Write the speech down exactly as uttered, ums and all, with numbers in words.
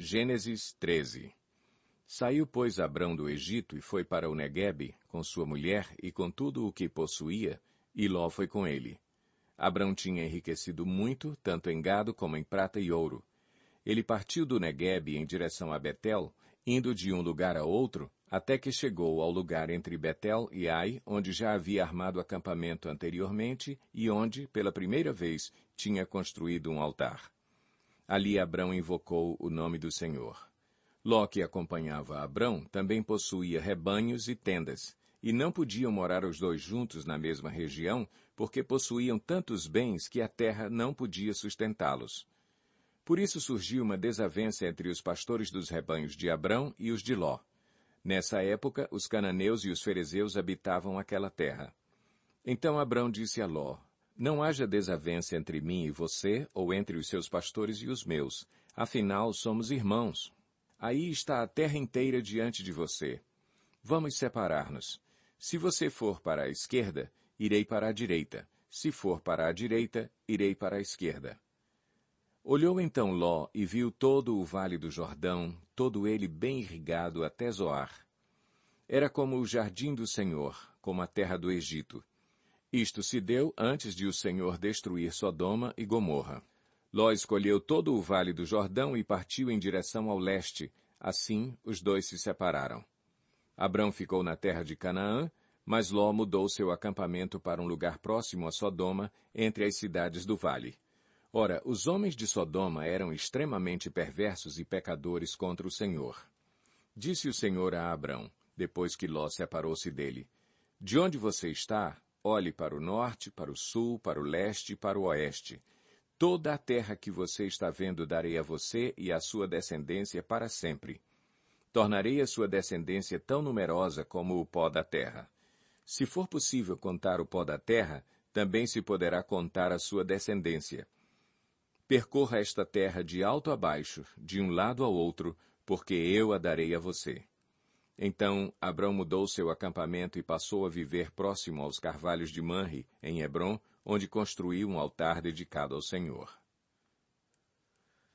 Gênesis treze. Saiu, pois, Abrão do Egito e foi para o Neguebe, com sua mulher e com tudo o que possuía, e Ló foi com ele. Abrão tinha enriquecido muito, tanto em gado como em prata e ouro. Ele partiu do Neguebe em direção a Betel, indo de um lugar a outro, até que chegou ao lugar entre Betel e Ai, onde já havia armado acampamento anteriormente e onde, pela primeira vez, tinha construído um altar. Ali Abrão invocou o nome do Senhor. Ló, que acompanhava Abrão, também possuía rebanhos e tendas, e não podiam morar os dois juntos na mesma região, porque possuíam tantos bens que a terra não podia sustentá-los. Por isso surgiu uma desavença entre os pastores dos rebanhos de Abrão e os de Ló. Nessa época, os cananeus e os ferezeus habitavam aquela terra. Então Abrão disse a Ló: Não haja desavença entre mim e você, ou entre os seus pastores e os meus. Afinal, somos irmãos. Aí está a terra inteira diante de você. Vamos separar-nos. Se você for para a esquerda, irei para a direita. Se for para a direita, irei para a esquerda. Olhou então Ló e viu todo o vale do Jordão, todo ele bem irrigado até Zoar. Era como o jardim do Senhor, como a terra do Egito. Isto se deu antes de o Senhor destruir Sodoma e Gomorra. Ló escolheu todo o vale do Jordão e partiu em direção ao leste. Assim, os dois se separaram. Abrão ficou na terra de Canaã, mas Ló mudou seu acampamento para um lugar próximo a Sodoma, entre as cidades do vale. Ora, os homens de Sodoma eram extremamente perversos e pecadores contra o Senhor. Disse o Senhor a Abrão, depois que Ló separou-se dele: De onde você está? Olhe para o norte, para o sul, para o leste e para o oeste. Toda a terra que você está vendo darei a você e à sua descendência para sempre. Tornarei a sua descendência tão numerosa como o pó da terra. Se for possível contar o pó da terra, também se poderá contar a sua descendência. Percorra esta terra de alto a baixo, de um lado ao outro, porque eu a darei a você. Então Abrão mudou seu acampamento e passou a viver próximo aos carvalhos de Manre, em Hebrom, onde construiu um altar dedicado ao Senhor.